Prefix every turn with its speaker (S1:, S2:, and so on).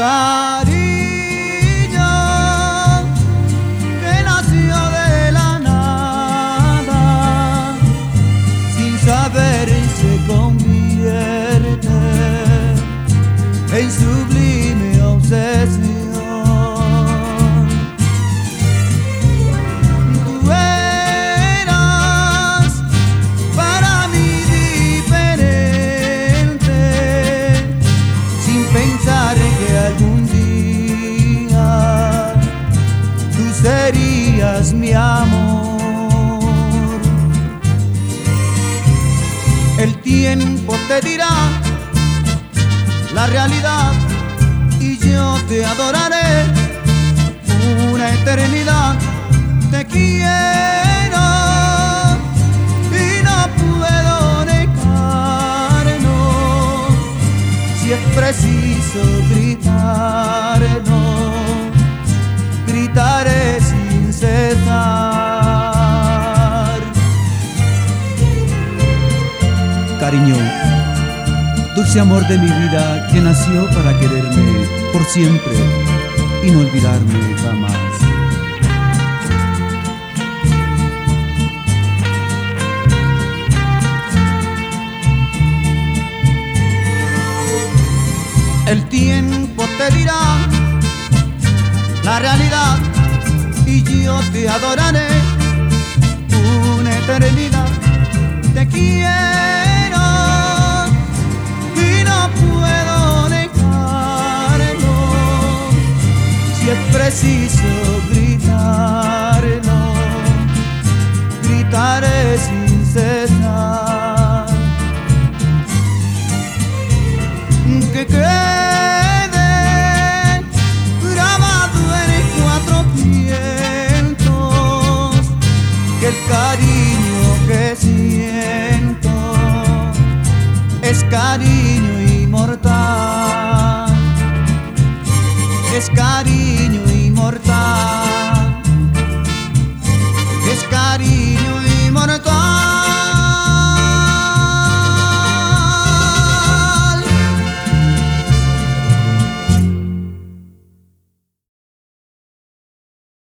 S1: cariño que nació de la nada, sin saber se convierte en sublime obsesión. Tú eras para mí diferente, sin pensar que algún día tú serías mi amor. El tiempo te dirá la realidad y yo te adoraré una eternidad. Te quiero y no puedo negarlo. Si es preciso gritar, no, gritaré sin cesar. Cariño, dulce amor de mi vida, que nació para quererme por siempre y no olvidarme jamás. El tiempo te dirá la realidad y yo te adoraré una eternidad. Te quiero y no puedo negarlo. Si es preciso gritarlo, gritaré sin cesar. Que quede grabado en 4 vientos que el cariño que siento es cariño inmortal, es cariño inmortal.